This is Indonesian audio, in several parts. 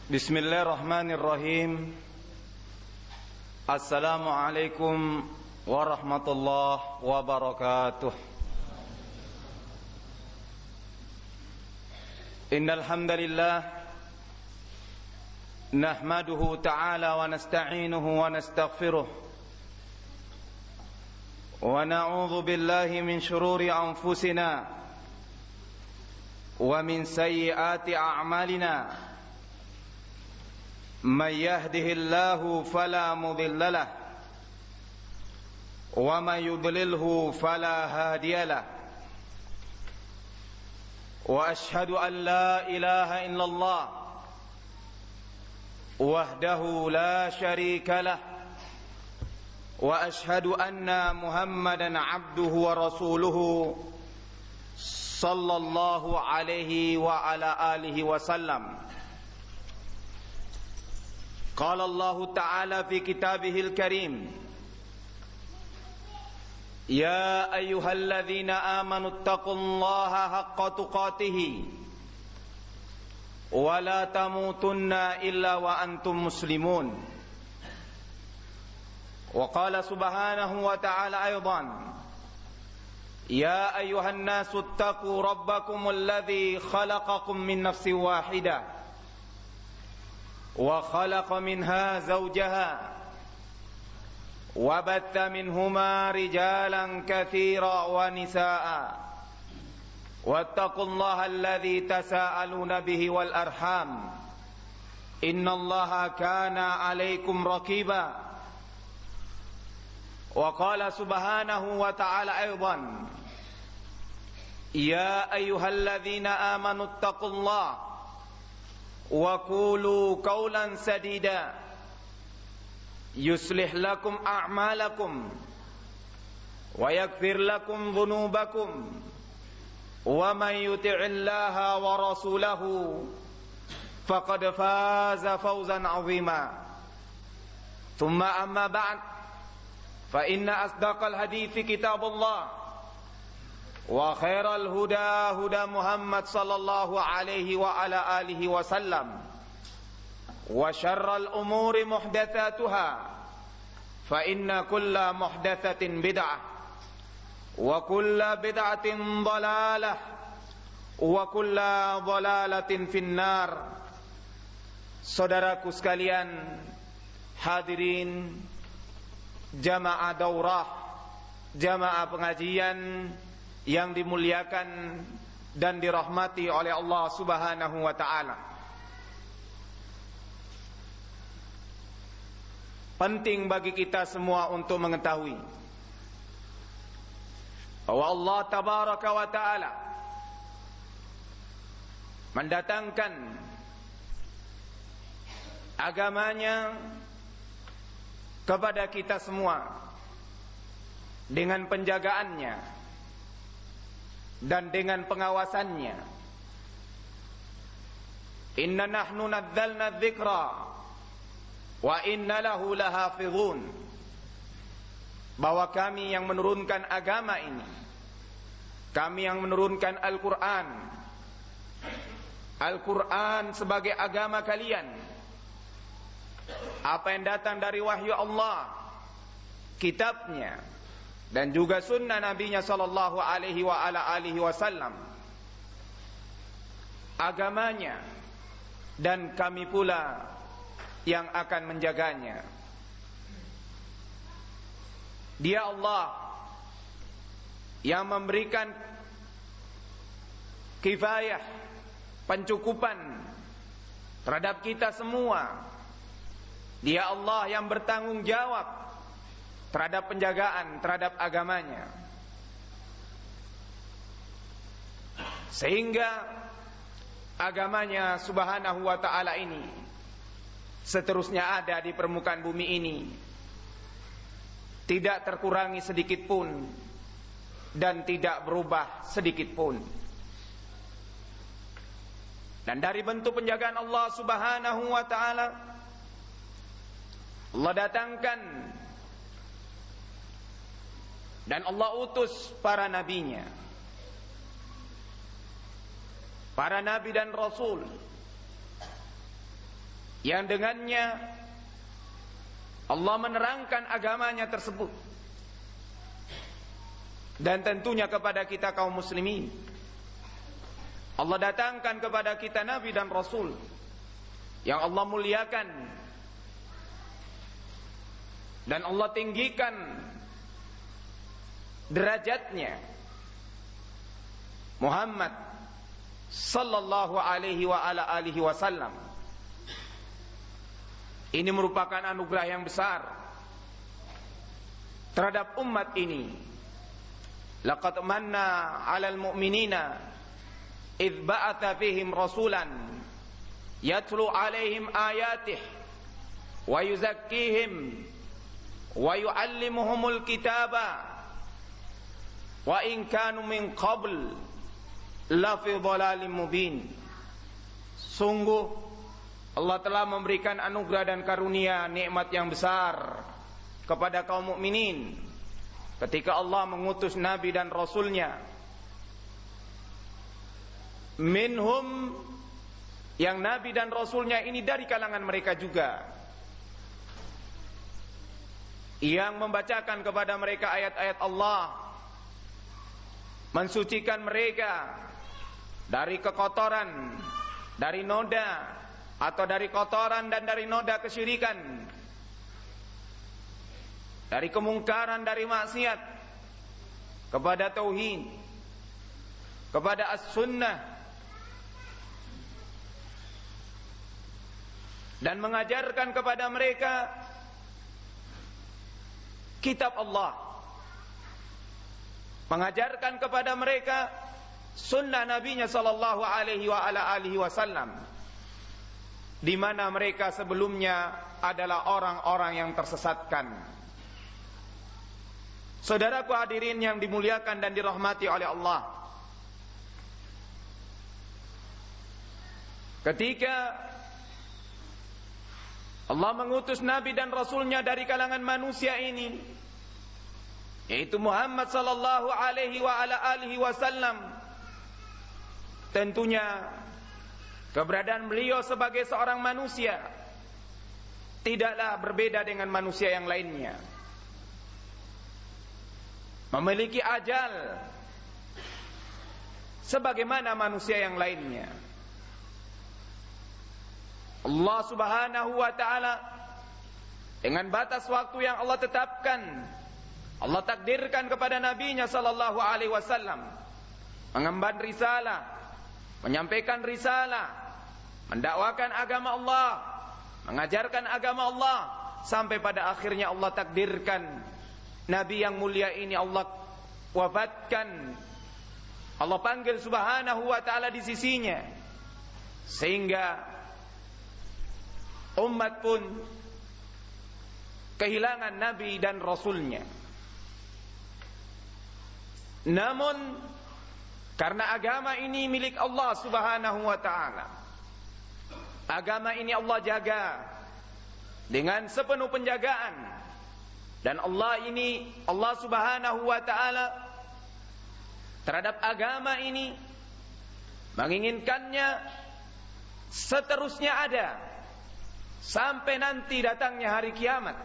Bismillahirrahmanirrahim. Assalamualaikum warahmatullahi wabarakatuh. Innal hamdalillah nahmaduhu ta'ala wa nasta'inuhu wa nastaghfiruh wa na'udzu billahi min shururi anfusina wa min sayyiati a'malina. Man yahdihillahu fala mudilla lahu wa man yudlilhu fala hadiya lahu. Wa ashhadu an la ilaha illallah wahdahu la syarika lahu wa ashhadu anna Muhammadan abduhu wa rasuluhu sallallahu alaihi wa ala alihi wasallam. Qala Allah Ta'ala fi kitabihil karim, ya ayyuhalladzina amanu taqullaha haqqa tuqatih wa la tamutunna illa wa antum muslimun. Wa qala subhanahu wa ta'ala aydan, ya ayyuhan nasu taqu rabbakumul ladzi khalaqakum min nafsin wahidah wa khalaqa minha zawjaha wa batha minhuma rijalan katsira wa nisaa wattaqullaha alladzi tasaaluna bihi wal arham innallaha kana 'alaikum raqiba. Wa qala subhanahu wa ta'ala aidan, ya ayyuhalladzina amanu taqullaha wa qulu qawlan sadida yuslih lakum a'malakum wa yaghfir lakum dhunubakum wa man yuti'illaha wa rasulahu faqad faza fawzan 'azima. Thumma amma ba'd, fa inna asdaqal hadithi kitabullah wa khairal huda huda Muhammad sallallahu alaihi wa ala alihi wasallam wa syarral umuri muhdatsatuha fa inna kulla muhdatsatin bid'ah wa kulla bid'atin dhalalah wa kulla dhalalatin finnar. Saudaraku sekalian, hadirin jamaah daurah, jamaah pengajian yang dimuliakan dan dirahmati oleh Allah Subhanahu wa ta'ala. Penting bagi kita semua untuk mengetahui bahwa Allah Tabaraka wa ta'ala mendatangkan agamanya kepada kita semua dengan penjagaannya dan dengan pengawasannya. Inna nahnu nazzalna dzikra wa inna lahu lahafizun. Bahwa kami yang menurunkan agama ini, kami yang menurunkan Al-Quran, Al-Quran sebagai agama kalian, apa yang datang dari wahyu Allah, kitabnya, dan juga sunnah nabinya sallallahu alaihi wa ala alihi wasallam, agamanya, dan kami pula yang akan menjaganya. Dia Allah yang memberikan kifayah, pencukupan terhadap kita semua. Dia Allah yang bertanggung jawab terhadap penjagaan terhadap agamanya, sehingga agamanya Subhanahu wa ta'ala ini seterusnya ada di permukaan bumi ini, tidak terkurangi sedikit pun dan tidak berubah sedikit pun. Dan dari bentuk penjagaan Allah Subhanahu wa ta'ala, Allah datangkan dan Allah utus para nabinya, para nabi dan rasul, yang dengannya Allah menerangkan agamanya tersebut. Dan tentunya kepada kita kaum muslimin, Allah datangkan kepada kita Nabi dan Rasul yang Allah muliakan dan Allah tinggikan derajatnya, Muhammad sallallahu alaihi wa ala alihi wasallam. Ini merupakan anugerah yang besar terhadap umat ini. Laqad manna 'alal mu'minina idh ba'atha fihim rasulan yatlu 'alaihim ayatihi wa yuzakkihim wa yu'allimuhumul kitaba wa in kanu min qabl la fi dhalalin mubin. Sungguh Allah telah memberikan anugerah dan karunia nikmat yang besar kepada kaum mukminin ketika Allah mengutus Nabi dan Rasulnya. Minhum, yang Nabi dan Rasulnya ini dari kalangan mereka juga, yang membacakan kepada mereka ayat-ayat Allah, mensucikan mereka dari kekotoran, dari noda, atau dari kotoran dan dari noda kesyirikan, dari kemungkaran, dari maksiat, kepada tauhid, kepada as-sunnah, dan mengajarkan kepada mereka kitab Allah, mengajarkan kepada mereka sunnah Nabi-Nya sallallahu alaihi wa ala alihi wasallam, di mana mereka sebelumnya adalah orang-orang yang tersesatkan. Saudaraku hadirin yang dimuliakan dan dirahmati oleh Allah, ketika Allah mengutus Nabi dan Rasulnya dari kalangan manusia ini, yaitu Muhammad sallallahu alaihi wa ala alihi wasallam, tentunya keberadaan beliau sebagai seorang manusia tidaklah berbeda dengan manusia yang lainnya. Memiliki ajal sebagaimana manusia yang lainnya. Allah subhanahu wa ta'ala dengan batas waktu yang Allah tetapkan, Allah takdirkan kepada Nabi-Nya sallallahu alaihi wasallam mengemban risalah, menyampaikan risalah, mendakwakan agama Allah, mengajarkan agama Allah, sampai pada akhirnya Allah takdirkan Nabi yang mulia ini Allah wafatkan, Allah panggil subhanahu wa ta'ala di sisinya, sehingga umat pun kehilangan Nabi dan Rasulnya. Namun karena agama ini milik Allah subhanahu wa ta'ala, agama ini Allah jaga dengan sepenuh penjagaan. Dan Allah subhanahu wa ta'ala terhadap agama ini menginginkannya seterusnya ada sampai nanti datangnya hari kiamat.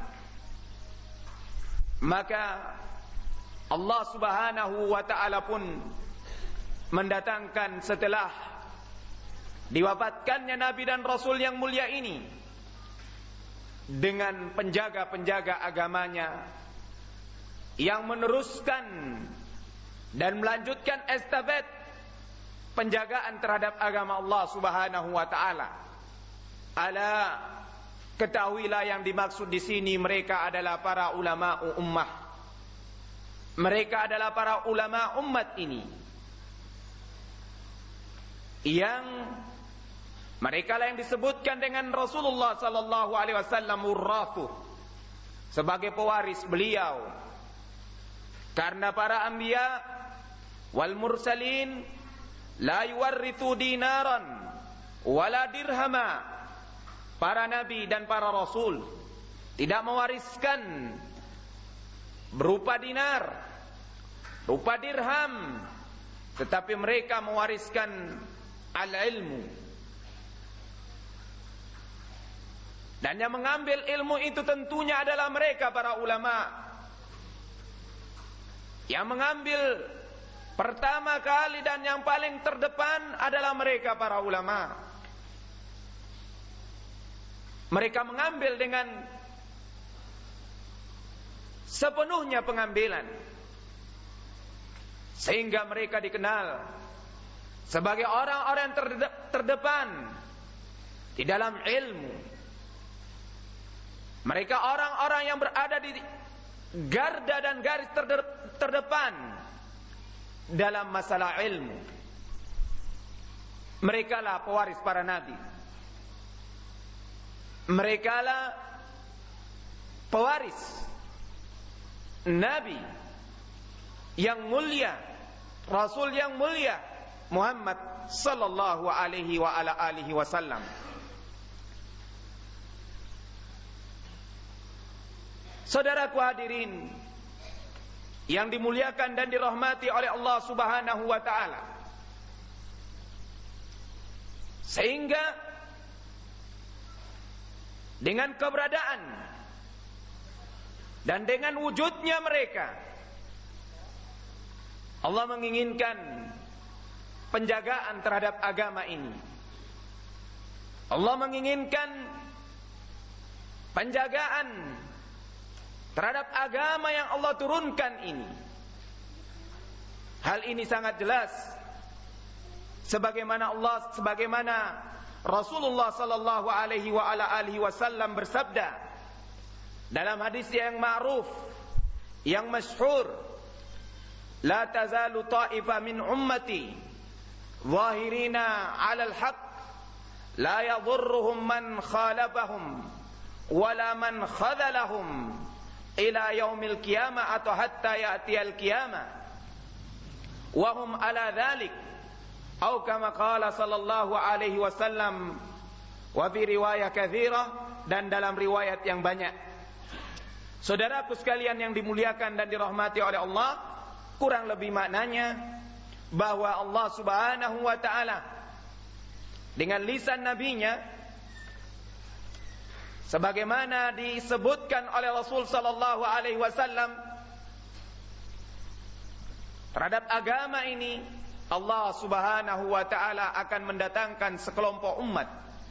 Maka Allah subhanahu wa ta'ala pun mendatangkan setelah diwafatkannya Nabi dan Rasul yang mulia ini, dengan penjaga-penjaga agamanya yang meneruskan dan melanjutkan estafet penjagaan terhadap agama Allah subhanahu wa ta'ala. Ala, ketahuilah yang dimaksud di sini mereka adalah para ulama ummah. Mereka adalah para ulama umat ini, yang mereka lah yang disebutkan dengan Rasulullah sallallahu alaihi wasallam murrathu, sebagai pewaris beliau. Karena para anbiya wal mursalin la yuwarrithu dinaran wala dirhama. Para nabi dan para rasul tidak mewariskan berupa dinar, berupa dirham, tetapi mereka mewariskan al-ilmu. Dan yang mengambil ilmu itu tentunya adalah mereka para ulama. Yang mengambil pertama kali dan yang paling terdepan adalah mereka para ulama. Mereka mengambil dengan sepenuhnya pengambilan, sehingga mereka dikenal sebagai orang-orang yang terdepan di dalam ilmu. Mereka orang-orang yang berada di garda dan garis terdepan dalam masalah ilmu. Mereka lah pewaris para nabi. Mereka lah pewaris nabi yang mulia, rasul yang mulia, Muhammad sallallahu alaihi wa ala alihi wasallam. Saudaraku hadirin yang dimuliakan dan dirahmati oleh Allah Subhanahu wa taala. Sehingga dengan keberadaan dan dengan wujudnya mereka, Allah menginginkan penjagaan terhadap agama ini. Allah menginginkan penjagaan terhadap agama yang Allah turunkan ini. Hal ini sangat jelas sebagaimana Rasulullah sallallahu alaihi wa ala alihi wasallam bersabda dalam hadis yang ma'ruf, yang masyhur, la tazalu ta'ifa min ummati zahirina 'alal haqq la yadhurruhum man khalafahum wala man khadhalahum ila yaumil qiyamah atau hatta ya'tiyal qiyamah wa hum ala dhalik atau kama qala sallallahu alaihi wasallam wa fi riwayah katsirah, dan dalam riwayat yang banyak. Saudaraku sekalian yang dimuliakan dan dirahmati oleh Allah, kurang lebih maknanya bahwa Allah Subhanahu wa taala dengan lisan nabinya, sebagaimana disebutkan oleh Rasul sallallahu alaihi wasallam, terhadap agama ini Allah Subhanahu wa taala akan mendatangkan sekelompok umat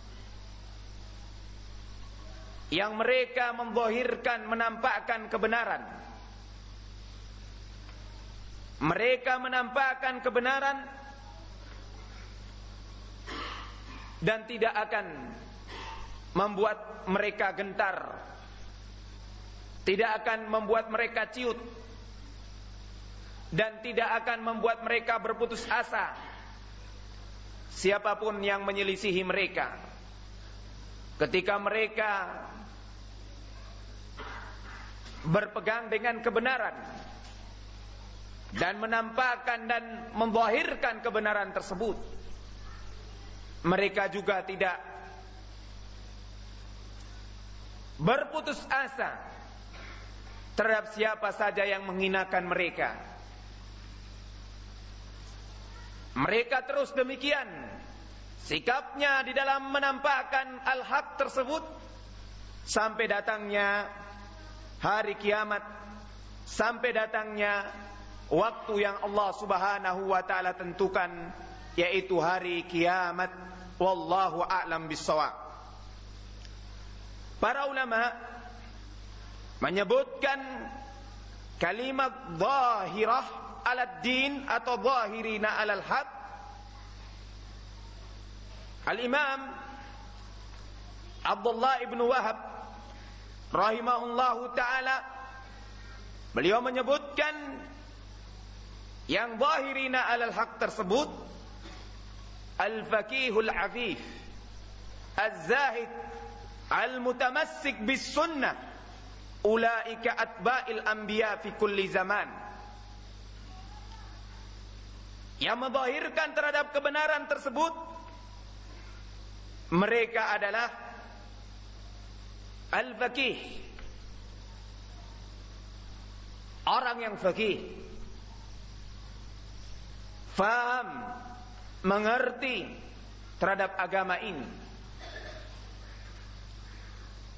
yang mereka menzahirkan, menampakkan kebenaran. Mereka menampakkan kebenaran dan tidak akan membuat mereka gentar, tidak akan membuat mereka ciut, dan tidak akan membuat mereka berputus asa. Siapapun yang menyelisihi mereka, ketika mereka berpegang dengan kebenaran dan menampakkan dan menzahirkan kebenaran tersebut, mereka juga tidak berputus asa terhadap siapa saja yang menghinakan mereka. Mereka terus demikian sikapnya di dalam menampakkan al-haq tersebut sampai datangnya hari kiamat, sampai datangnya waktu yang Allah Subhanahu wa taala tentukan, yaitu hari kiamat. Wallahu a'lam bissawab. Para ulama menyebutkan kalimat zahirah alad din atau zahirina alal haq. Al-Imam Abdullah ibn Wahab rahimahullahu ta'ala, beliau menyebutkan yang zahirina alal haq tersebut al-faqihul afif, az-zahid, al-mutamassik bis sunnah, ulaika atba'il anbiya fi kulli zaman. Yang menzahirkan terhadap kebenaran tersebut, mereka adalah al-faqih, orang yang faqih, faham, mengerti terhadap agama ini.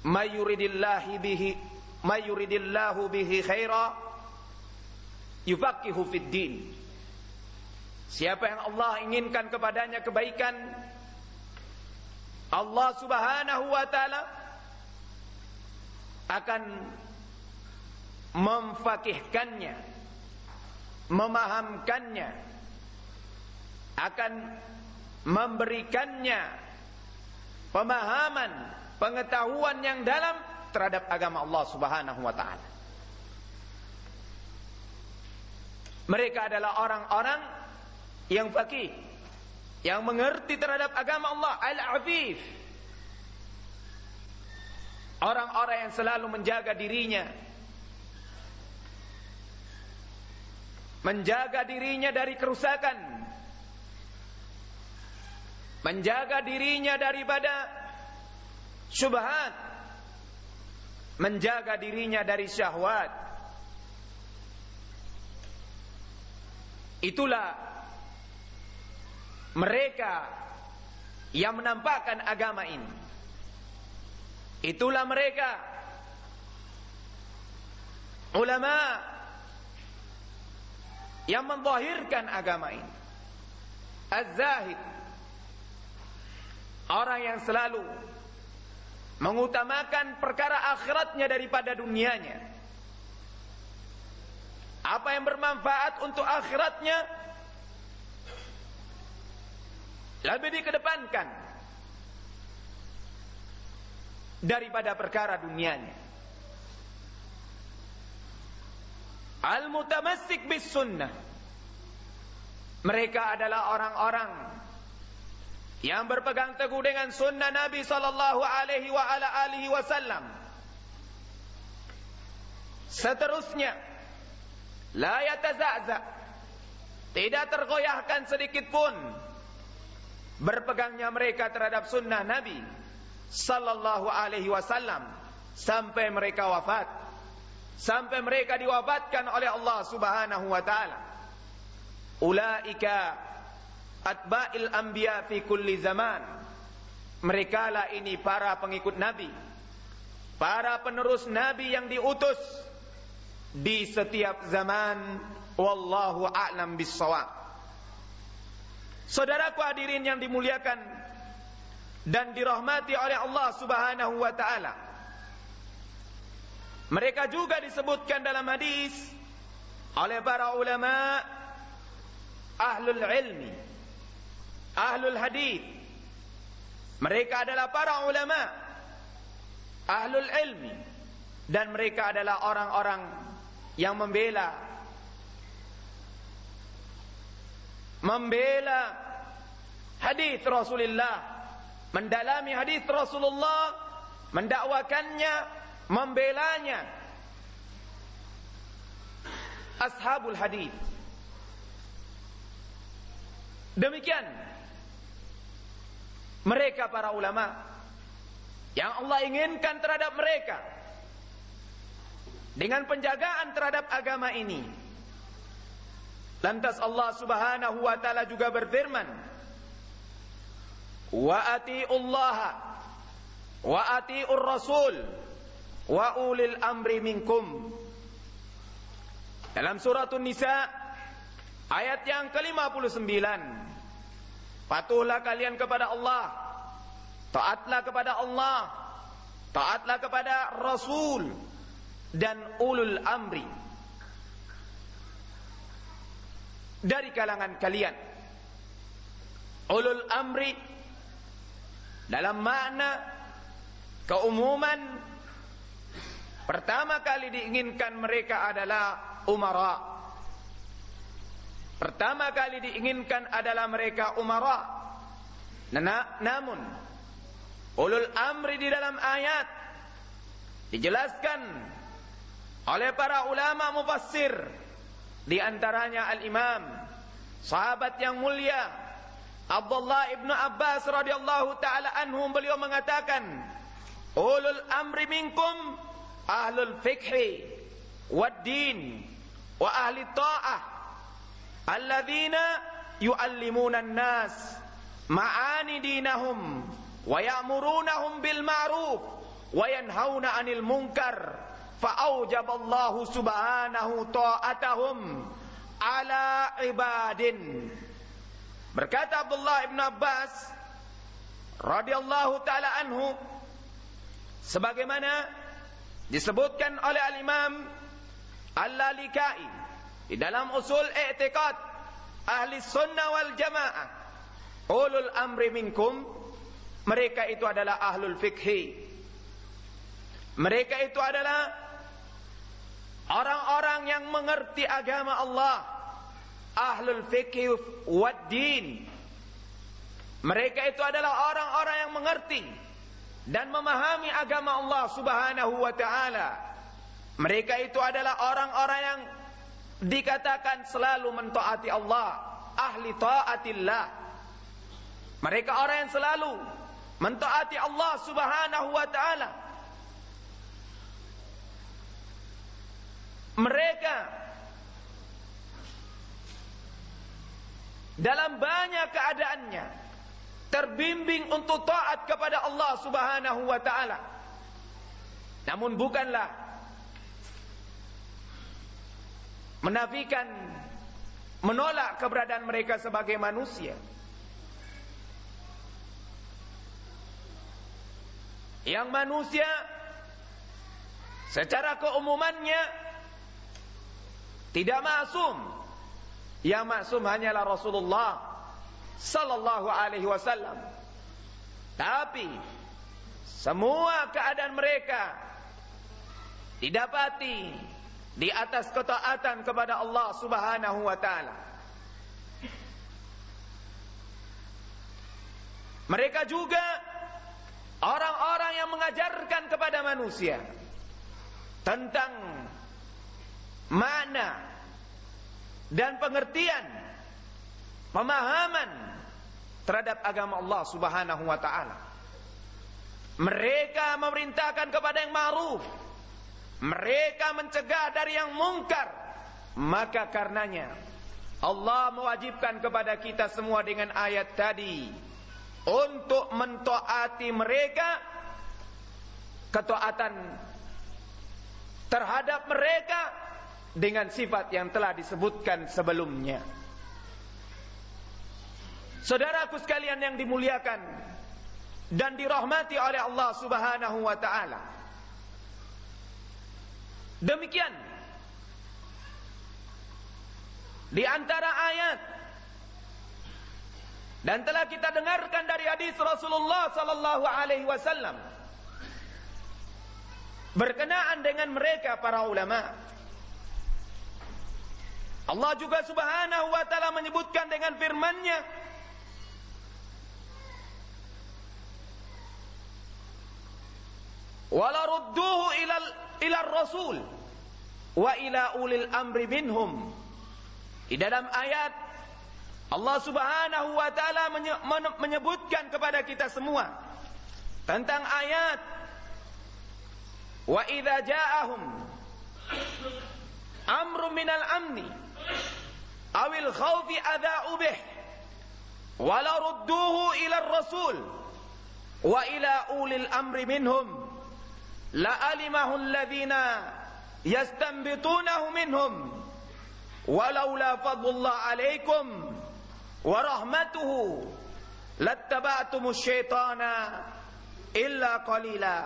may yuridillahu bihi khaira yufaqihu fid din. Siapa yang Allah inginkan kepadanya kebaikan, Allah Subhanahu wa taala akan memfaqihkannya, memahamkannya, akan memberikannya pemahaman, pengetahuan yang dalam terhadap agama Allah Subhanahu wa taala. Mereka adalah orang-orang yang faqih, yang mengerti terhadap agama Allah, al-afif. Orang-orang yang selalu menjaga dirinya, dari kerusakan, menjaga dirinya daripada syubhat, menjaga dirinya dari syahwat. Itulah mereka yang menampakkan agama ini. Itulah mereka ulama yang menzahirkan agama ini. Az-zahid, orang yang selalu mengutamakan perkara akhiratnya daripada dunianya. Apa yang bermanfaat untuk akhiratnya lebih dikedepankan daripada perkara dunianya. Al-mutamassik bis sunnah, mereka adalah orang-orang yang berpegang teguh dengan sunnah Nabi sallallahu alaihi wa ala alihi wasallam. Seterusnya, la yataza'za, tidak tergoyahkan sedikit pun berpegangnya mereka terhadap sunnah Nabi sallallahu alaihi wasallam sampai mereka wafat, sampai mereka diwafatkan oleh Allah Subhanahu wa taala. Ulaika atba'il anbiya fi kulli zaman, mereka lah ini para pengikut Nabi, para penerus Nabi yang diutus di setiap zaman. Wallahu a'lam bis-shawab. Saudaraku hadirin yang dimuliakan dan dirahmati oleh Allah Subhanahu wa taala, mereka juga disebutkan dalam hadis oleh para ulama ahlul ilmi, ahlul hadis. Mereka adalah para ulama ahlul ilmi, dan mereka adalah orang-orang yang membela hadis Rasulullah, mendalami hadis Rasulullah, mendakwakannya, membelanya. Ashabul hadis. Demikian mereka para ulama yang Allah inginkan terhadap mereka dengan penjagaan terhadap agama ini. Lantas Allah Subhanahu wa taala juga berfirman, wa atiullaha wa atiur rasul wa ulil amri minkum. Dalam surah An-Nisa ayat yang ke-59, patuhlah kalian kepada Allah, taatlah kepada Allah, taatlah kepada Rasul dan ulul amri dari kalangan kalian. Ulul amri dalam makna keumuman, pertama kali diinginkan mereka adalah umara. Pertama kali diinginkan adalah mereka umara. Namun ulul amri di dalam ayat dijelaskan oleh para ulama mufassir, di antaranya al-Imam sahabat yang mulia Abdullah ibnu Abbas radhiyallahu taala anhum, beliau mengatakan, ulul amri minkum ahlul fiqhi wad din wa ahli ta'ah alladzina yu'allimuna an-nas ma'ani dinahum wa ya'murunahum bil ma'ruf wa yanhauna 'anil munkar fa'aujaballahu subhanahu ta'atahum ala ibadin. Berkata Abdullah ibn Abbas radhiyallahu taala anhu, sebagaimana disebutkan oleh al-Imam Al-Lalikai di dalam usul i'tiqad ahli sunnah wal jamaah, ulul amri minkum, mereka itu adalah ahlul fikhi, mereka itu adalah orang-orang yang mengerti agama Allah, ahlul fikhi wad din. Mereka itu adalah orang-orang yang mengerti dan memahami agama Allah subhanahu wa ta'ala. Mereka itu adalah orang-orang yang dikatakan selalu mentaati Allah, ahli taatillah. Mereka orang yang selalu mentaati Allah subhanahu wa ta'ala. Mereka dalam banyak keadaannya terbimbing untuk taat kepada Allah subhanahu wa ta'ala. Namun bukanlah menafikan, menolak keberadaan mereka sebagai manusia. Yang manusia secara keumumannya tidak maksum. Yang maksum hanyalah Rasulullah sallallahu alaihi wasallam. Tapi semua keadaan mereka didapati di atas ketaatan kepada Allah subhanahu wa ta'ala. Mereka juga orang-orang yang mengajarkan kepada manusia tentang makna dan pengertian, pemahaman terhadap agama Allah subhanahu wa ta'ala. Mereka memerintahkan kepada yang ma'ruf, mereka mencegah dari yang mungkar. Maka karenanya Allah mewajibkan kepada kita semua dengan ayat tadi untuk mentaati mereka, ketaatan terhadap mereka dengan sifat yang telah disebutkan sebelumnya. Saudaraku sekalian yang dimuliakan dan dirahmati oleh Allah subhanahu wa ta'ala, demikian di antara ayat dan telah kita dengarkan dari hadis Rasulullah sallallahu alaihi wasallam berkenaan dengan mereka para ulama. Allah juga subhanahu wa ta'ala menyebutkan dengan firman-Nya, wala rudduhu ila rasul wa ila ulil amri minhum. Di dalam ayat Allah subhanahu wa ta'ala menyebutkan kepada kita semua tentang ayat wa idza ja'ahum amru minal amni awil khawfi adha'u bih wala rudduhu ila rasul wa ila ulil amri minhum la alimahu alladhina yastanbitunahu minhum walaula fadlullah alaikum wa rahmatuhu lattaba'tumus syaitana illa qalila.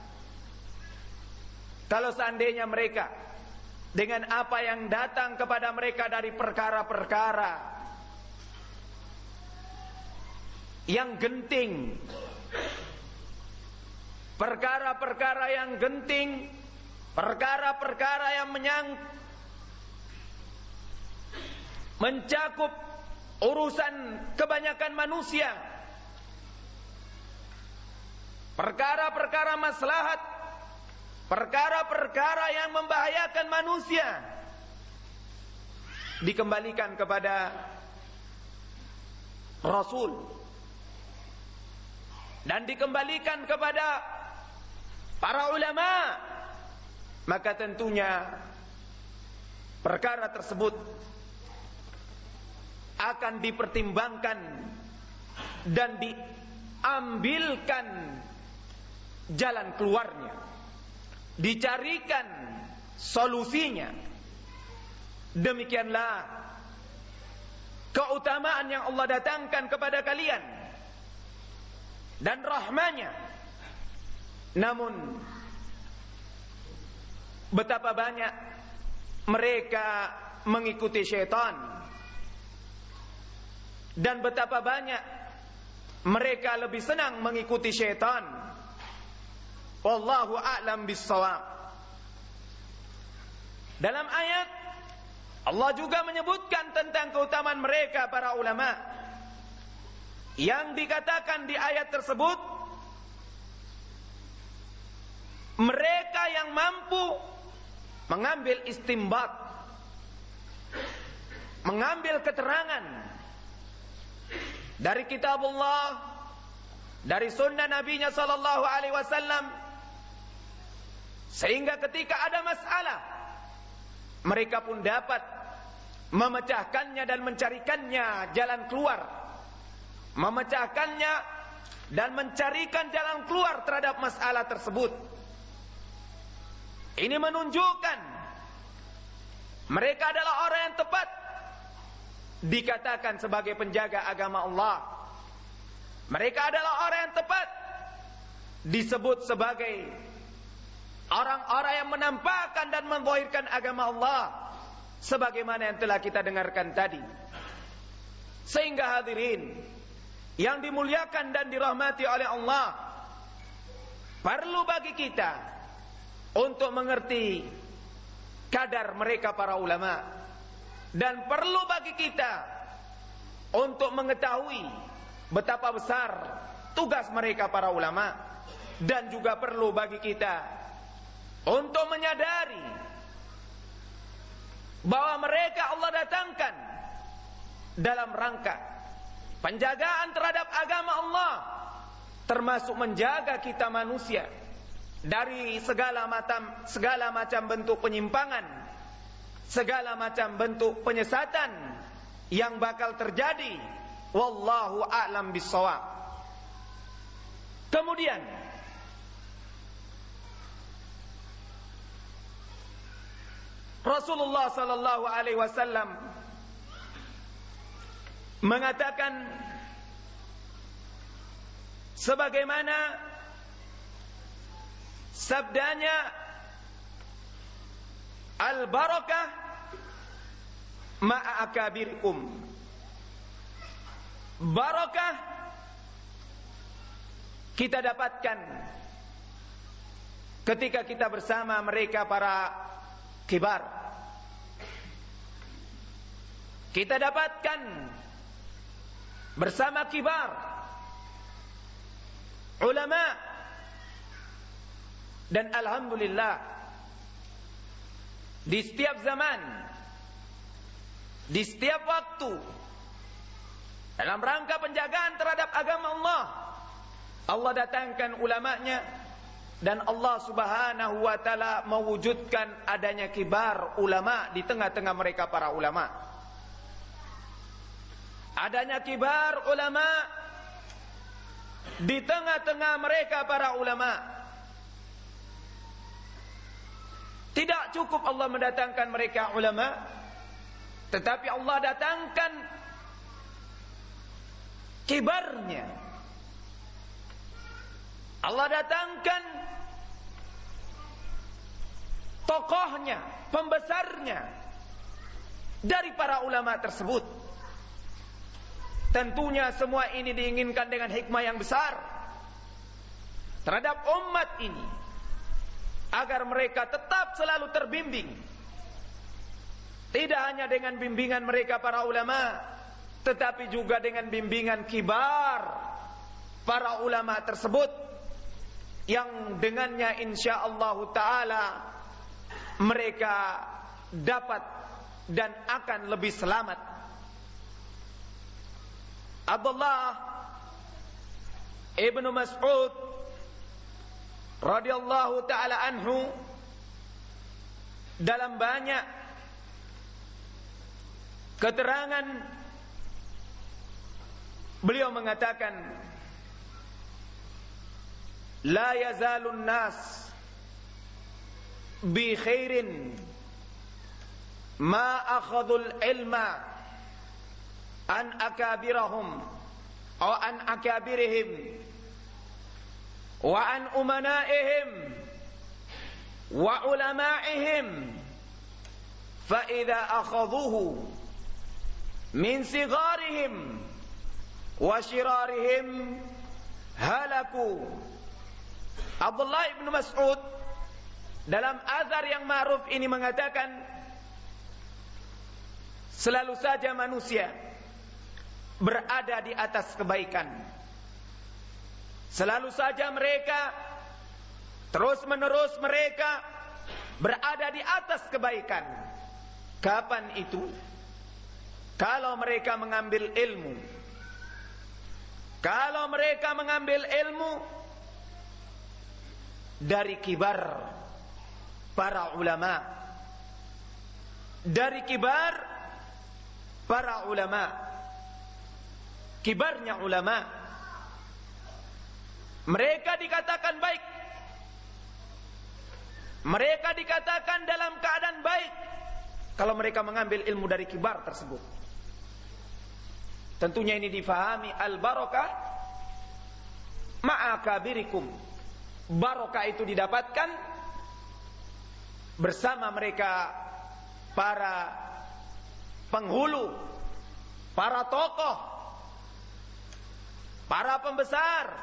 Kalau seandainya mereka dengan apa yang datang kepada mereka dari perkara-perkara yang genting, perkara-perkara yang genting, perkara-perkara yang mencakup urusan kebanyakan manusia, perkara-perkara maslahat, perkara-perkara yang membahayakan manusia, dikembalikan kepada Rasul dan dikembalikan kepada para ulama, maka tentunya perkara tersebut akan dipertimbangkan dan diambilkan jalan keluarnya, dicarikan solusinya. Demikianlah keutamaan yang Allah datangkan kepada kalian dan rahmanya. Namun betapa banyak mereka mengikuti syaitan, dan betapa banyak mereka lebih senang mengikuti syaitan. Wallahu a'lam bissawab. Dalam ayat Allah juga menyebutkan tentang keutamaan mereka para ulama. Yang dikatakan di ayat tersebut, mereka yang mampu mengambil istinbat, mengambil keterangan dari kitab Allah, dari sunnah Nabi-Nya sallallahu alaihi wasallam, sehingga ketika ada masalah mereka pun dapat memecahkannya dan mencarikannya jalan keluar, memecahkannya dan mencarikan jalan keluar terhadap masalah tersebut. Ini menunjukkan mereka adalah orang yang tepat dikatakan sebagai penjaga agama Allah. Mereka adalah orang yang tepat disebut sebagai orang-orang yang menampakkan dan menzahirkan agama Allah, sebagaimana yang telah kita dengarkan tadi. Sehingga hadirin yang dimuliakan dan dirahmati oleh Allah, perlu bagi kita untuk mengerti kadar mereka para ulama, dan perlu bagi kita untuk mengetahui betapa besar tugas mereka para ulama, dan juga perlu bagi kita untuk menyadari bahwa mereka Allah datangkan dalam rangka penjagaan terhadap agama Allah, termasuk menjaga kita manusia dari segala macam bentuk penyimpangan, segala macam bentuk penyesatan yang bakal terjadi. Wallahu a'lam bissawab. Kemudian Rasulullah sallallahu alaihi wasallam mengatakan sebagaimana sabdanya, al-barakah ma'a akabirikum. Barakah kita dapatkan ketika kita bersama mereka para kibar. Kita dapatkan bersama kibar, ulama, dan alhamdulillah di setiap zaman, di setiap waktu, dalam rangka penjagaan terhadap agama Allah, Allah datangkan ulamanya, dan Allah subhanahu wa ta'ala mewujudkan adanya kibar ulama di tengah-tengah mereka para ulama. Adanya kibar ulama di tengah-tengah mereka para ulama. Tidak cukup Allah mendatangkan mereka ulama, tetapi Allah datangkan kibarnya. Allah datangkan tokohnya, pembesarnya dari para ulama tersebut. Tentunya semua ini diinginkan dengan hikmah yang besar terhadap umat ini, agar mereka tetap selalu terbimbing. Tidak hanya dengan bimbingan mereka para ulama, tetapi juga dengan bimbingan kibar para ulama tersebut, yang dengannya insyaallah ta'ala mereka dapat dan akan lebih selamat. Abdullah ibnu Mas'ud radhiyallahu ta'ala anhu dalam banyak keterangan beliau mengatakan, la yazalun nas bi khairin ma akhadhul ilma an akabirahum aw an akabirihim wa an umanaihim wa ulamaihim fa idza akhadhuhu min sigharihim wa shirarihim halaku. Abdullah ibn Mas'ud dalam azhar yang ma'ruf ini mengatakan, selalu saja manusia berada di atas kebaikan. Selalu saja mereka, terus menerus mereka berada di atas kebaikan. Kapan itu? Kalau mereka mengambil ilmu. Kalau mereka mengambil ilmu dari kibar para ulama. Dari kibar para ulama. Kibarnya ulama. Mereka dikatakan baik. Mereka dikatakan dalam keadaan baik kalau mereka mengambil ilmu dari kibar tersebut. Tentunya ini difahami al-barakah ma'akabirikum. Barakah itu didapatkan bersama mereka para penghulu, para tokoh, para pembesar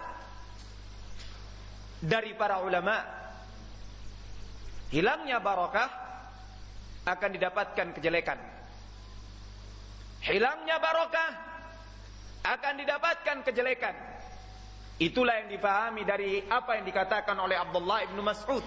dari para ulama. Hilangnya barakah akan didapatkan kejelekan. Hilangnya barakah akan didapatkan kejelekan. Itulah yang dipahami dari apa yang dikatakan oleh Abdullah ibn Mas'ud.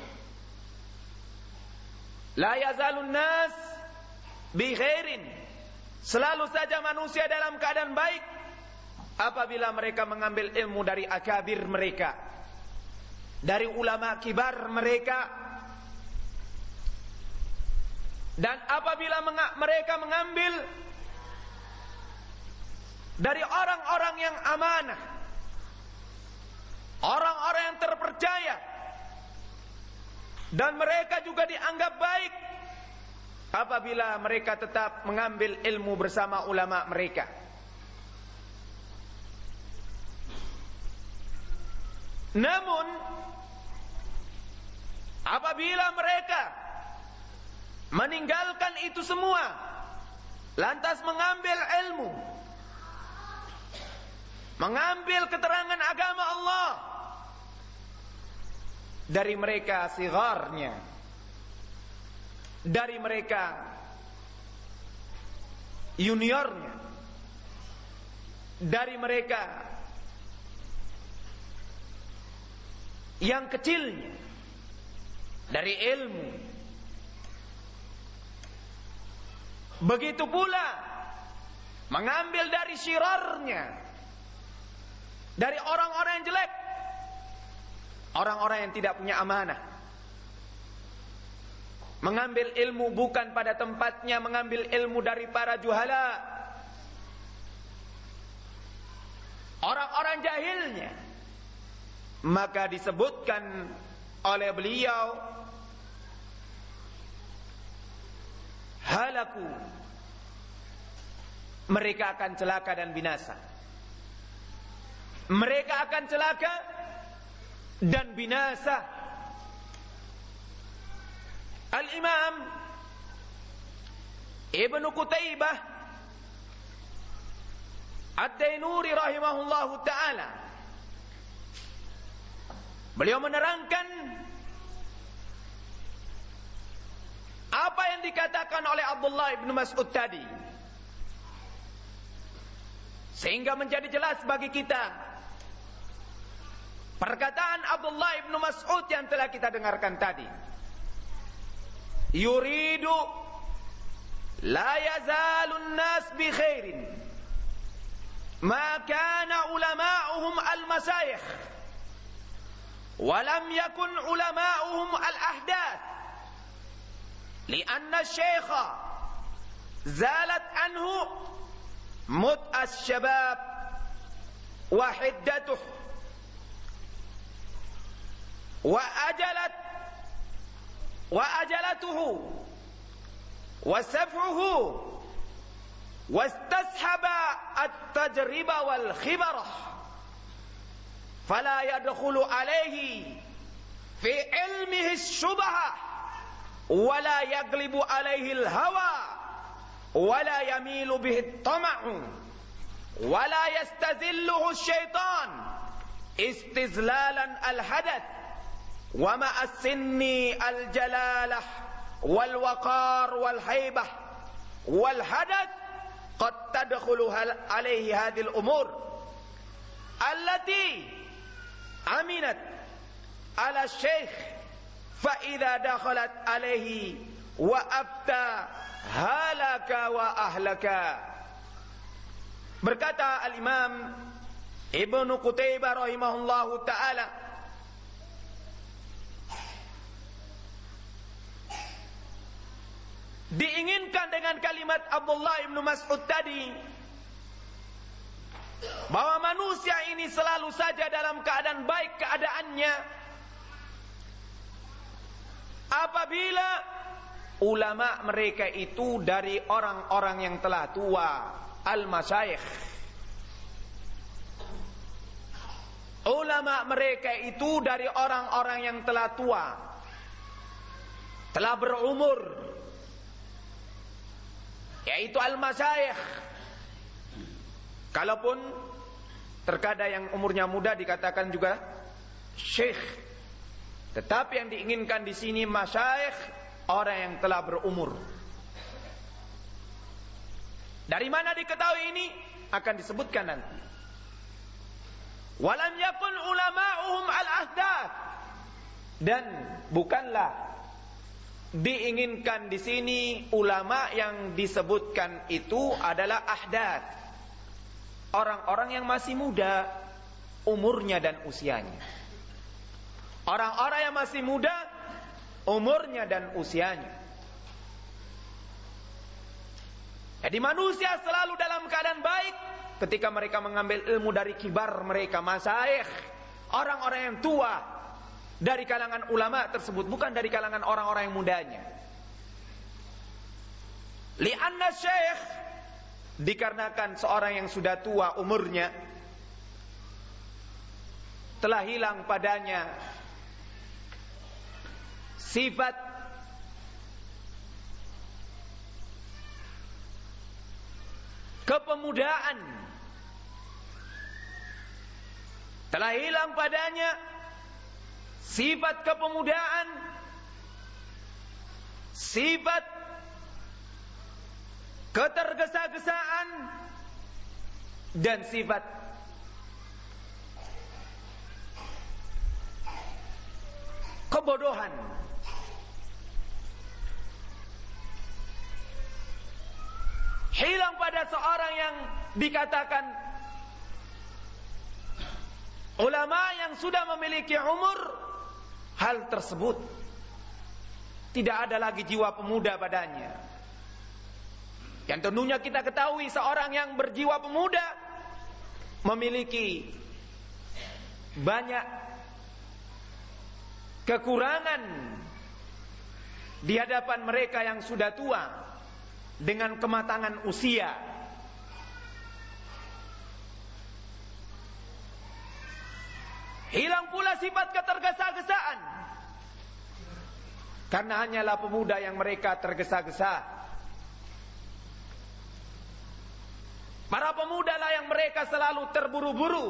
La yazalun nas bi khairin. Selalu saja manusia dalam keadaan baik apabila mereka mengambil ilmu dari akabir mereka, dari ulama kibar mereka, dan apabila mereka mengambil dari orang-orang yang amanah, orang-orang yang terpercaya, dan mereka juga dianggap baik apabila mereka tetap mengambil ilmu bersama ulama mereka. Namun apabila mereka meninggalkan itu semua, lantas mengambil ilmu, mengambil keterangan agama Allah dari mereka sigharnya, dari mereka juniornya, dari mereka yang kecilnya, dari ilmu. Begitu pula mengambil dari syirarnya, dari orang-orang yang jelek, orang-orang yang tidak punya amanah. Mengambil ilmu bukan pada tempatnya, mengambil ilmu dari para juhala, orang-orang jahilnya. Maka disebutkan oleh beliau, halaku, mereka akan celaka dan binasa. Mereka akan celaka dan binasa. Al-Imam Ibn Qutaybah Ad-Dainuri rahimahullahu ta'ala, beliau menerangkan apa yang dikatakan oleh Abdullah ibn Mas'ud tadi, sehingga menjadi jelas bagi kita perkataan Abdullah ibn Mas'ud yang telah kita dengarkan tadi. Yuridu la yazalun nas bi khairin ma kana ulama'uhum al-masayikh wa lam yakun ulama'uhum al-ahdath lianna syaikha zalat anhu mut'as syabab wa hiddatuh wa ajalatuhu wa saf'uhu wastashaba at-tajriba wal khibarah fala yadkhulu alaihi fi ilmihi syubhah wala yaglibu alaihi al-hawa wala yamilu bihi at-tama'u wala yastazilluhu asy-syaitan istizlalan al-hadath wa ma'a sinni al-jalalah wal waqar wal haibah wal hadath qad tadkhulu alaihi hadhihi al-umur allati aminat ala syekh fa idza dakhalat alaihi wa afta halaka wa ahlaka. Berkata al-Imam Ibnu Qutaibah rahimahullahu taala, diinginkan dengan kalimat Abdullah ibnu Mas'ud tadi bahwa manusia ini selalu saja dalam keadaan baik keadaannya apabila ulama mereka itu dari orang-orang yang telah tua, al-masyayikh. Ulama mereka itu dari orang-orang yang telah tua, telah berumur, yaitu al-masyayikh. Kalaupun terkadang yang umurnya muda dikatakan juga syekh, tetapi yang diinginkan di sini masyayikh, orang yang telah berumur. Dari mana diketahui ini? Akan disebutkan nanti. Walam yakun ulama'uhum al-ahdath, dan bukanlah diinginkan di sini ulama yang disebutkan itu adalah ahdath, orang-orang yang masih muda umurnya dan usianya. Orang-orang yang masih muda umurnya dan usianya. Jadi manusia selalu dalam keadaan baik ketika mereka mengambil ilmu dari kibar mereka, masyayikh, orang-orang yang tua dari kalangan ulama tersebut, bukan dari kalangan orang-orang yang mudanya. Li'anna syekh, dikarenakan seorang yang sudah tua umurnya, telah hilang padanya sifat kepemudaan, telah hilang padanya sifat kepemudaan, sifat ketergesa-gesaan, dan sifat kebodohan. Hilang pada seorang yang dikatakan ulama yang sudah memiliki umur, hal tersebut tidak ada lagi jiwa pemuda padanya. Yang tentunya kita ketahui seorang yang berjiwa pemuda memiliki banyak kekurangan di hadapan mereka yang sudah tua dengan kematangan usia. Hilang pula sifat ketergesa-gesaan, karena hanyalah pemuda yang mereka tergesa-gesa. Para pemuda lah yang mereka selalu terburu-buru.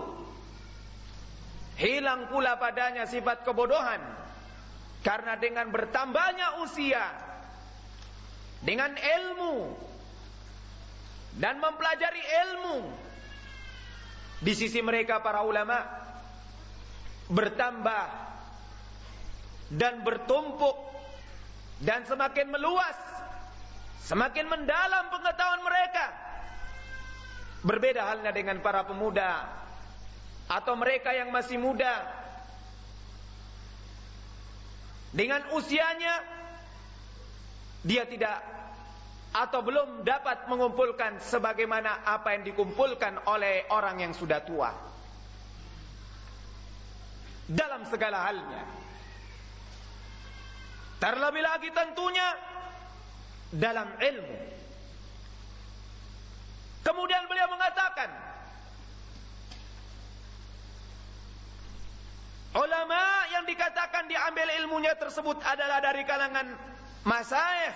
Hilang pula padanya sifat kebodohan, karena dengan bertambahnya usia, dengan ilmu dan mempelajari ilmu di sisi mereka para ulama bertambah dan bertumpuk dan semakin meluas, semakin mendalam pengetahuan mereka. Berbeda halnya dengan para pemuda atau mereka yang masih muda, dengan usianya dia tidak atau belum dapat mengumpulkan sebagaimana apa yang dikumpulkan oleh orang yang sudah tua dalam segala halnya. Terlebih lagi tentunya dalam ilmu. Kemudian beliau mengatakan, ulama yang dikatakan diambil ilmunya tersebut adalah dari kalangan masyayikh.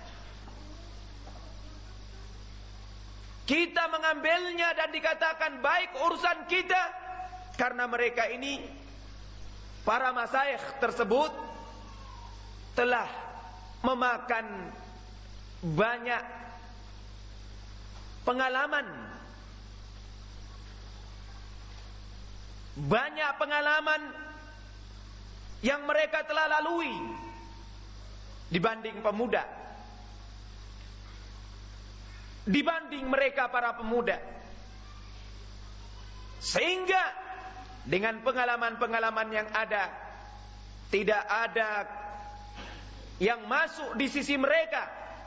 Kita mengambilnya dan dikatakan baik urusan kita karena mereka ini, para masyayikh tersebut telah memakan banyak pengalaman, yang mereka telah lalui dibanding pemuda, dibanding mereka para pemuda. Sehingga dengan pengalaman-pengalaman yang ada, tidak ada yang masuk di sisi mereka,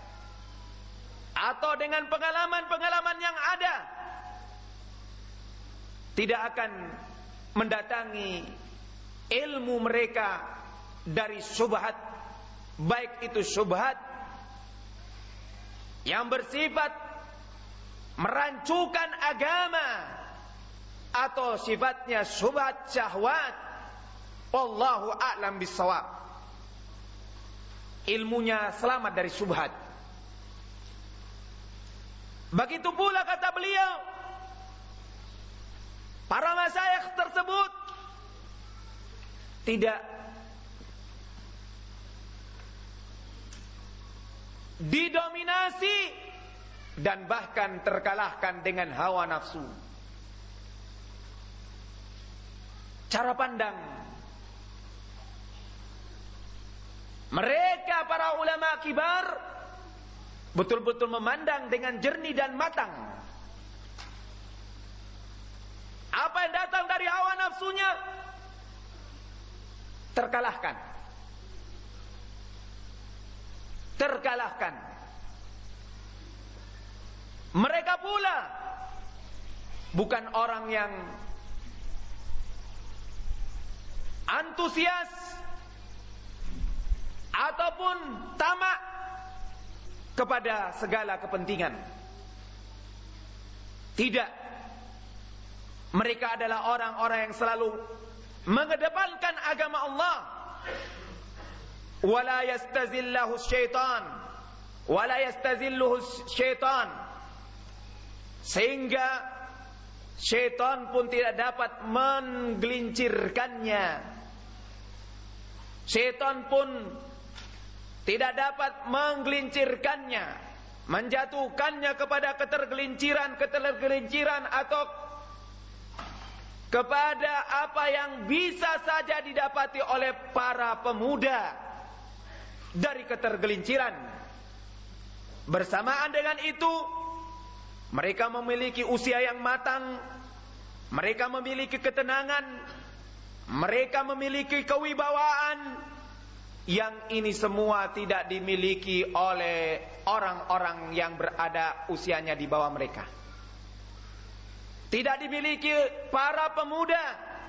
atau dengan pengalaman-pengalaman yang ada tidak akan mendatangi ilmu mereka dari syubhat, baik itu syubhat yang bersifat merancukan agama atau sifatnya syubhat syahwat. Wallahu a'lam bissawab. Ilmunya selamat dari syubhat. Begitu pula kata beliau, para masyayikh tersebut tidak didominasi dan bahkan terkalahkan dengan hawa nafsu. Cara pandang mereka para ulama kibar betul-betul memandang dengan jernih dan matang. Apa yang datang dari hawa nafsunya terkalahkan. Mereka pula bukan orang yang antusias ataupun tamak kepada segala kepentingan. Tidak. Mereka adalah orang-orang yang selalu mengedepankan agama Allah. Wala yastazillahu syaitan, wala yastazilluhu syaitan, sehingga syaitan pun tidak dapat menggelincirkannya. Syaitan pun tidak dapat menggelincirkannya, menjatuhkannya kepada ketergelinciran atau kepada apa yang bisa saja didapati oleh para pemuda dari ketergelinciran. Bersamaan dengan itu, mereka memiliki usia yang matang, mereka memiliki ketenangan, mereka memiliki kewibawaan, yang ini semua tidak dimiliki oleh orang-orang yang berada usianya di bawah mereka. Tidak dimiliki para pemuda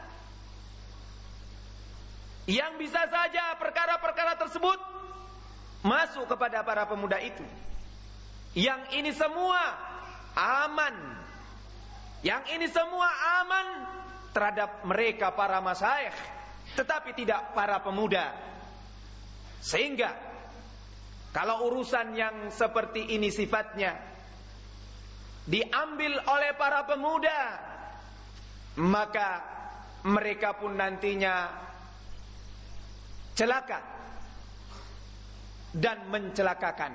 yang bisa saja perkara-perkara tersebut masuk kepada para pemuda itu. Yang ini semua aman. Yang ini semua aman terhadap mereka para masyayikh, tetapi tidak para pemuda. Sehingga kalau urusan yang seperti ini sifatnya diambil oleh para pemuda, maka mereka pun nantinya celaka dan mencelakakan.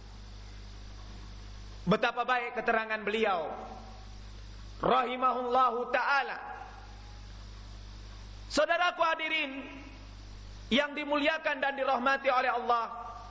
Betapa baik keterangan beliau rahimahullahu ta'ala. Saudaraku hadirin yang dimuliakan dan dirahmati oleh Allah,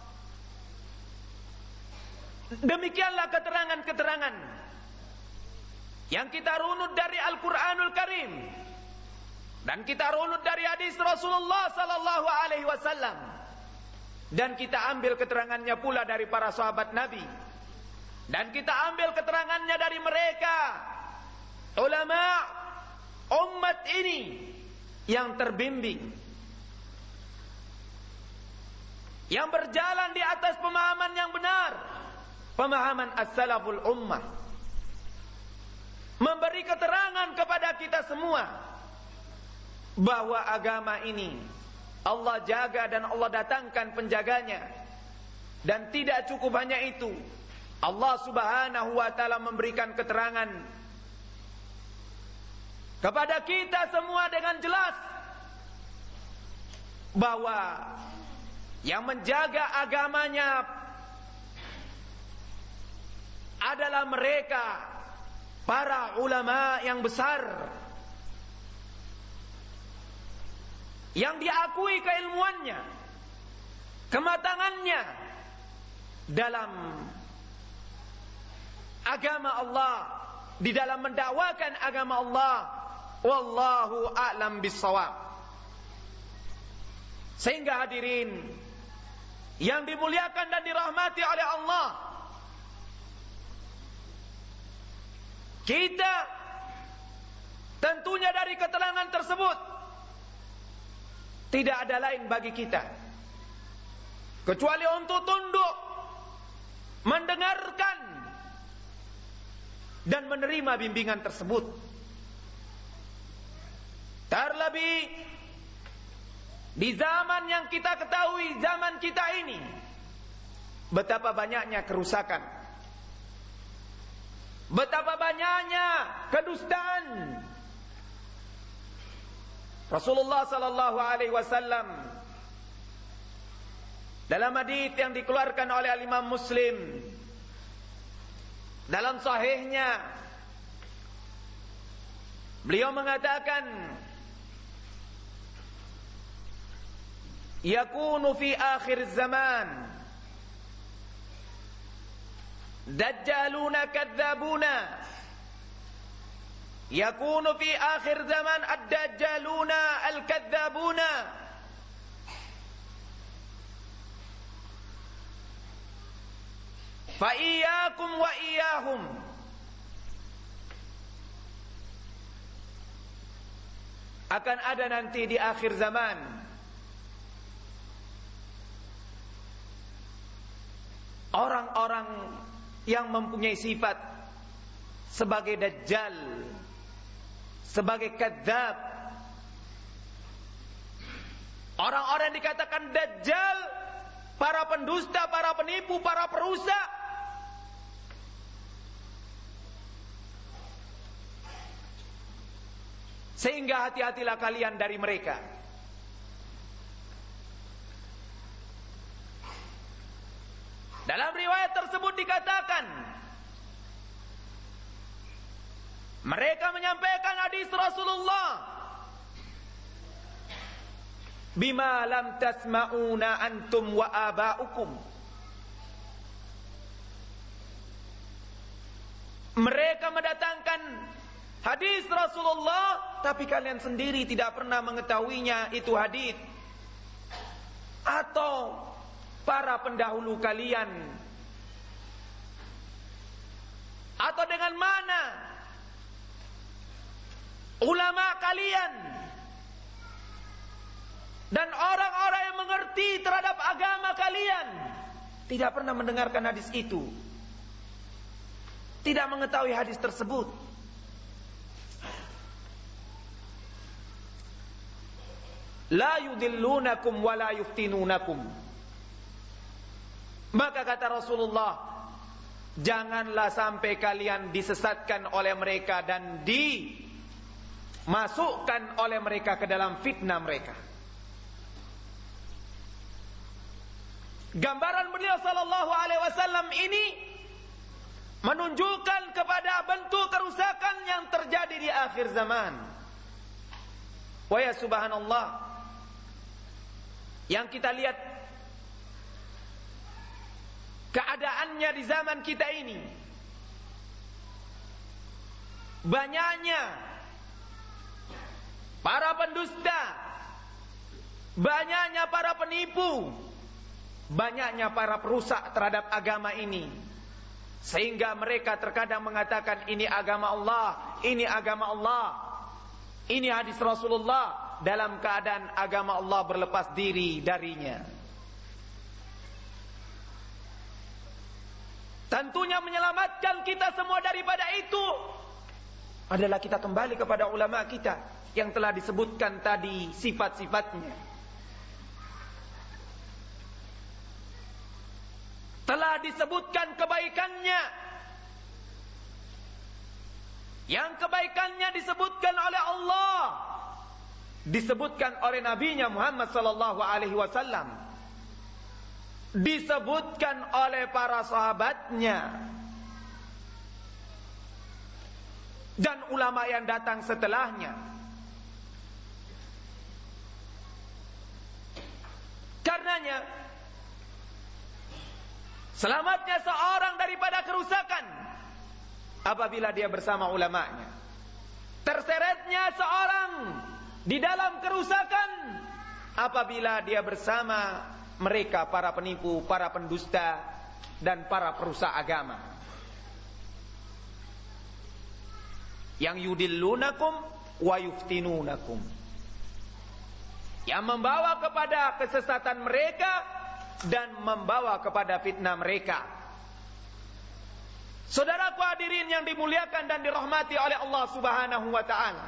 demikianlah keterangan-keterangan yang kita runut dari Al-Quranul Karim dan kita runut dari hadis Rasulullah sallallahu alaihi wasallam, dan kita ambil keterangannya pula dari para sahabat Nabi, dan kita ambil keterangannya dari mereka ulama umat ini yang terbimbing. yang berjalan di atas pemahaman yang benar, pemahaman as-salaful ummah, memberi keterangan kepada kita semua bahwa agama ini Allah jaga dan Allah datangkan penjaganya. Dan tidak cukup hanya itu, Allah Subhanahu wa taala memberikan keterangan kepada kita semua dengan jelas bahwa yang menjaga agamanya adalah mereka, para ulama yang besar, yang diakui keilmuannya, kematangannya dalam agama Allah, di dalam mendakwakan agama Allah. Wallahu a'lam bissawab. Sehingga hadirin yang dimuliakan dan dirahmati oleh Allah, kita tentunya dari keterangan tersebut tidak ada lain bagi kita kecuali untuk tunduk, mendengarkan dan menerima bimbingan tersebut. Terlebih di zaman yang kita ketahui, zaman kita ini, betapa banyaknya kerusakan, betapa banyaknya kedustaan. Rasulullah sallallahu alaihi wasallam dalam hadits yang dikeluarkan oleh Imam Muslim dalam sahihnya, beliau mengatakan, yakunu fi akhir zaman dajjaluna kadzabuna, yakunu fi akhir zaman ad-dajjaluna al-kadzabuna, fa iyyakum wa iyyahum. Akan ada nanti di akhir zaman orang-orang yang mempunyai sifat sebagai dajjal, sebagai kadzab. Orang-orang yang dikatakan dajjal, para pendusta, para penipu, para perusak. Sehingga hati-hatilah kalian dari mereka. Dalam riwayat tersebut dikatakan, mereka menyampaikan hadis Rasulullah, bima lam tasma'una antum wa aba'ukum. Mereka mendatangkan hadis Rasulullah, tapi kalian sendiri tidak pernah mengetahuinya itu hadis, atau para pendahulu kalian, atau dengan mana ulama kalian dan orang-orang yang mengerti terhadap agama kalian tidak pernah mendengarkan hadis itu, tidak mengetahui hadis tersebut. La yudillunakum wa la yuftinunakum. Maka kata Rasulullah, janganlah sampai kalian disesatkan oleh mereka dan dimasukkan oleh mereka ke dalam fitnah mereka. Gambaran beliau sallallahu alaihi wasallam ini menunjukkan kepada bentuk kerusakan yang terjadi di akhir zaman. Wa ya subhanallah, yang kita lihat keadaannya di zaman kita ini, banyaknya para pendusta, banyaknya para penipu, banyaknya para perusak terhadap agama ini, sehingga mereka terkadang mengatakan ini agama Allah, ini agama Allah, ini hadis Rasulullah, dalam keadaan agama Allah berlepas diri darinya. tentunya menyelamatkan kita semua daripada itu adalah kita kembali kepada ulama kita yang telah disebutkan tadi sifat-sifatnya. Telah disebutkan kebaikannya. Yang kebaikannya disebutkan oleh Allah, disebutkan oleh nabinya Muhammad sallallahu alaihi wasallam, disebutkan oleh para sahabatnya dan ulama yang datang setelahnya. Karenanya selamatnya seorang daripada kerusakan apabila dia bersama ulamanya. Terseretnya seorang di dalam kerusakan apabila dia bersama mereka, para penipu, para pendusta, dan para perusak agama. Yang yudillunakum wa yuftinunakum, yang membawa kepada kesesatan mereka dan membawa kepada fitnah mereka. Saudaraku hadirin yang dimuliakan dan dirahmati oleh Allah Subhanahu wa taala.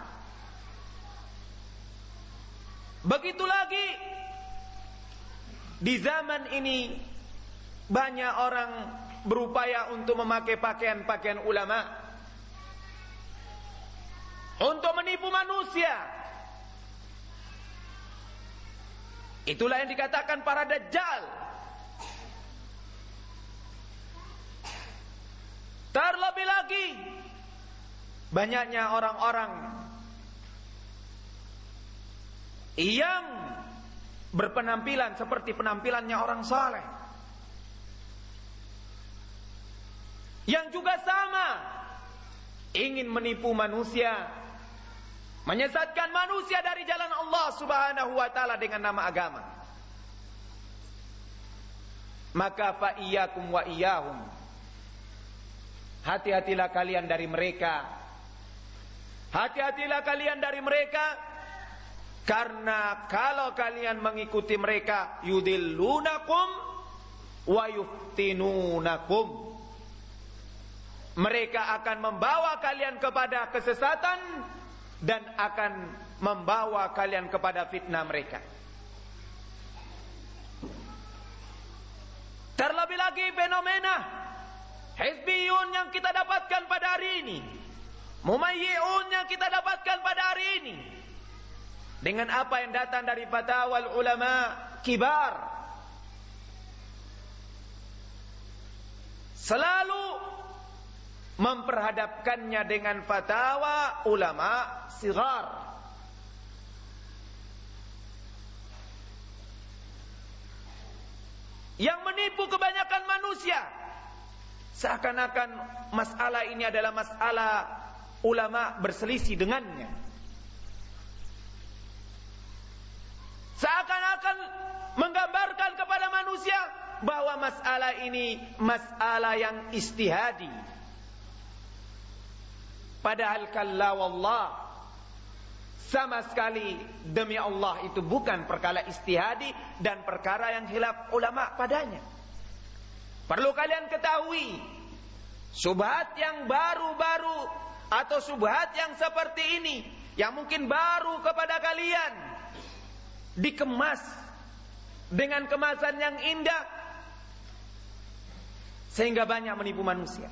Begitu lagi di zaman ini banyak orang berupaya untuk memakai pakaian-pakaian ulama untuk menipu manusia. Itulah yang dikatakan para dajjal. Terlebih lagi banyaknya orang-orang yang berpenampilan seperti penampilannya orang saleh, yang juga sama ingin menipu manusia, menyesatkan manusia dari jalan Allah Subhanahu wa taala dengan nama agama. Maka fa iyyakum wa iyyahum, hati-hatilah kalian dari mereka. Hati-hatilah kalian dari mereka, karena kalau kalian mengikuti mereka, yudillunakum wa yuftinunakum, mereka akan membawa kalian kepada kesesatan dan akan membawa kalian kepada fitnah mereka. Terlebih lagi fenomena hizbiyun yang kita dapatkan pada hari ini, mumayyi'un yang kita dapatkan pada hari ini, dengan apa yang datang dari fatwa ulama kibar, selalu memperhadapkannya dengan fatwa ulama sighar. Yang menipu kebanyakan manusia, seakan-akan masalah ini adalah masalah ulama berselisih dengannya. Seakan-akan menggambarkan kepada manusia bahwa masalah ini masalah yang ijtihadi. Padahal kalla wallah, sama sekali demi Allah itu bukan perkara ijtihadi dan perkara yang khilaf ulama padanya. Perlu kalian ketahui, syubhat yang baru-baru atau syubhat yang seperti ini yang mungkin baru kepada kalian, dikemas dengan kemasan yang indah sehingga banyak menipu manusia.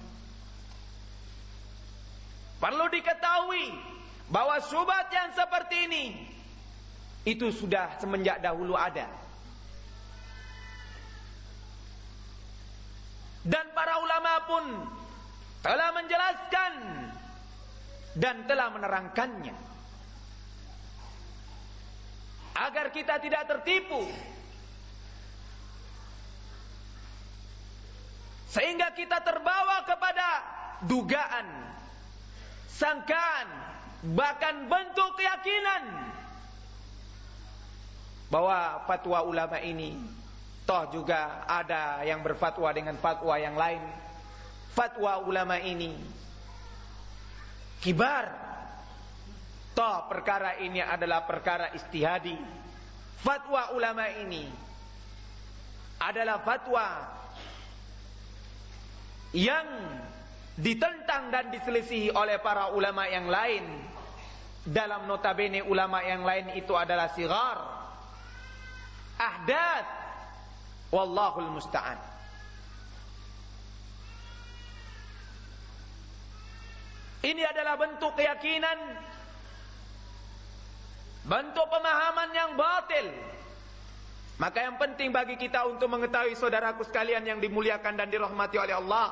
Perlu diketahui bahwa syubhat yang seperti ini itu sudah semenjak dahulu ada. Dan para ulama pun telah menjelaskan dan telah menerangkannya agar kita tidak tertipu, sehingga kita terbawa kepada dugaan, sangkaan, bahkan bentuk keyakinan bahwa fatwa ulama ini toh juga ada yang berfatwa dengan fatwa yang lain. Fatwa ulama ini kibar, toh perkara ini adalah perkara ijtihadi. Fatwa ulama ini adalah fatwa yang ditentang dan diselisihi oleh para ulama yang lain. Dalam notabene ulama yang lain itu adalah sigar, ahdath, wallahul musta'an. Ini adalah bentuk keyakinan, bentuk pemahaman yang batil. Maka yang penting bagi kita untuk mengetahui, saudaraku sekalian yang dimuliakan dan dirahmati oleh Allah,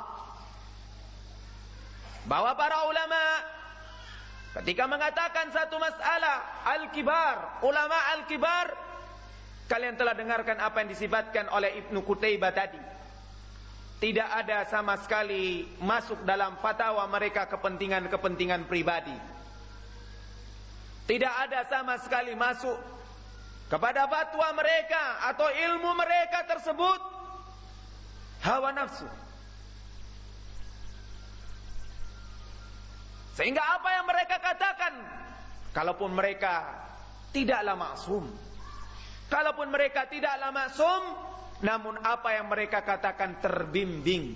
bahwa para ulama ketika mengatakan satu masalah al-kibar, ulama al-kibar, kalian telah dengarkan apa yang disifatkan oleh Ibnu Qutaibah tadi. Tidak ada sama sekali masuk dalam fatwa mereka kepentingan-kepentingan pribadi. Tidak ada sama sekali masuk kepada fatwa mereka atau ilmu mereka tersebut hawa nafsu. Sehingga apa yang mereka katakan, kalaupun mereka tidaklah maksum, kalaupun mereka tidaklah maksum, namun apa yang mereka katakan terbimbing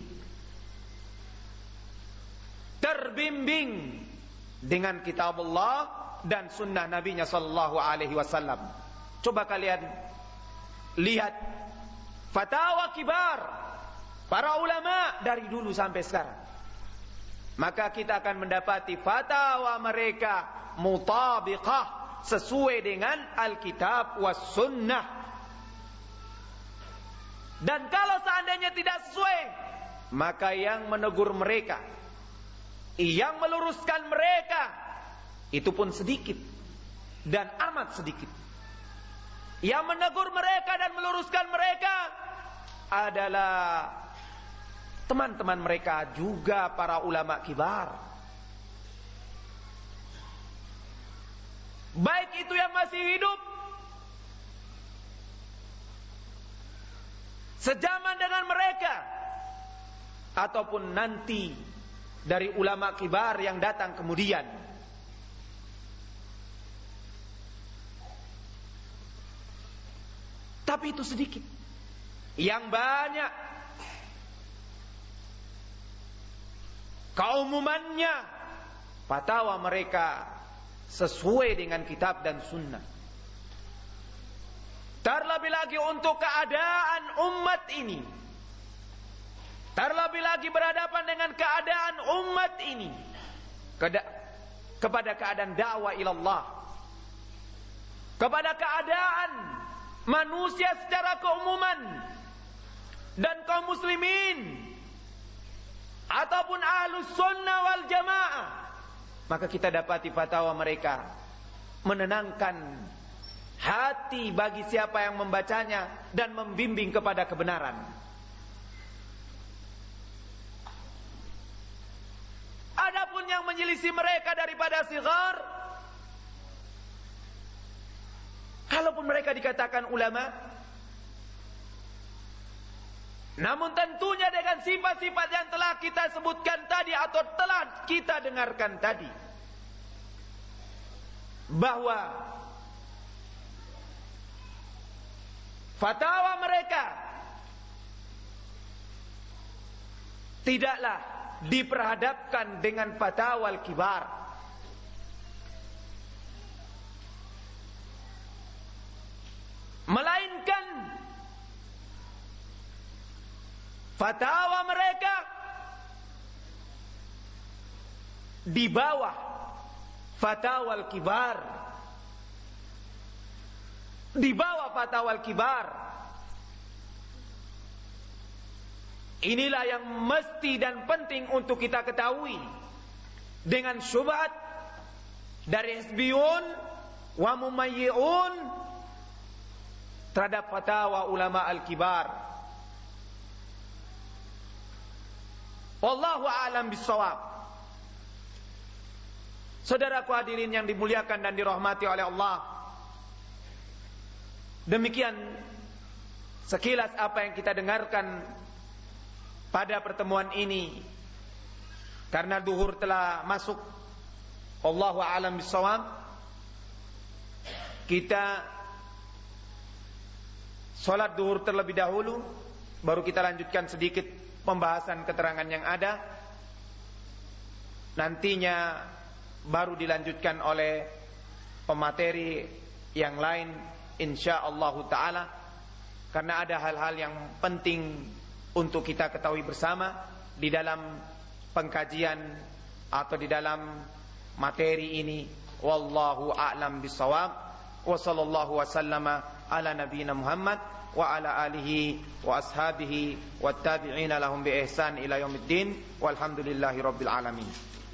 dengan kitab Allah dan sunnah Nabi-Nya sallallahu alaihi wasallam. Coba kalian lihat fatwa kibar para ulama dari dulu sampai sekarang, maka kita akan mendapati fatwa mereka mutabiqah, sesuai dengan Alkitab was sunnah. Dan kalau seandainya tidak sesuai, maka yang menegur mereka, yang meluruskan mereka, itu pun sedikit dan amat sedikit. Yang menegur mereka dan meluruskan mereka adalah teman-teman mereka juga para ulama kibar. Baik itu yang masih hidup sejaman dengan mereka, ataupun nanti dari ulama kibar yang datang kemudian. Tapi itu sedikit. Yang banyak keumumannya fatwa mereka sesuai dengan kitab dan sunnah. Terlebih lagi untuk keadaan umat ini, terlebih lagi berhadapan dengan keadaan umat ini, kepada keadaan dakwah ilallah, kepada keadaan manusia secara keumuman dan kaum muslimin ataupun ahlus sunnah wal jamaah, maka kita dapati fatwa mereka menenangkan hati bagi siapa yang membacanya dan membimbing kepada kebenaran. Adapun yang menyelisih mereka daripada sigar, kalaupun mereka dikatakan ulama, namun tentunya dengan sifat-sifat yang telah kita sebutkan tadi atau telah kita dengarkan tadi, bahwa fatwa mereka tidaklah diperhadapkan dengan fatwa al-kibar, melainkan fatwa mereka di bawah fatwa al-kibar, di bawah fatwa al-kibar. Inilah yang mesti dan penting untuk kita ketahui. Dengan syubhat dari hizbiyun wa mumayyi'un terhadap fatwa ulama al-kibar. Wallahu a'lam bissawab. Saudaraku hadirin yang dimuliakan dan dirahmati oleh Allah, demikian sekilas apa yang kita dengarkan pada pertemuan ini. Karena duhur telah masuk, wallahu a'lam bissawab, kita salat duhur terlebih dahulu, baru kita lanjutkan sedikit pembahasan keterangan yang ada nantinya baru dilanjutkan oleh pemateri yang lain insyaallah taala, karena ada hal-hal yang penting untuk kita ketahui bersama di dalam pengkajian atau di dalam materi ini. Wallahu a'lam bissawab. Wa sallallahu wasallama ala nabiyyina Muhammad wa ala alihi wa ashabihi wat tabi'ina lahum bi ihsan ila yaumiddin walhamdulillahi rabbil alamin.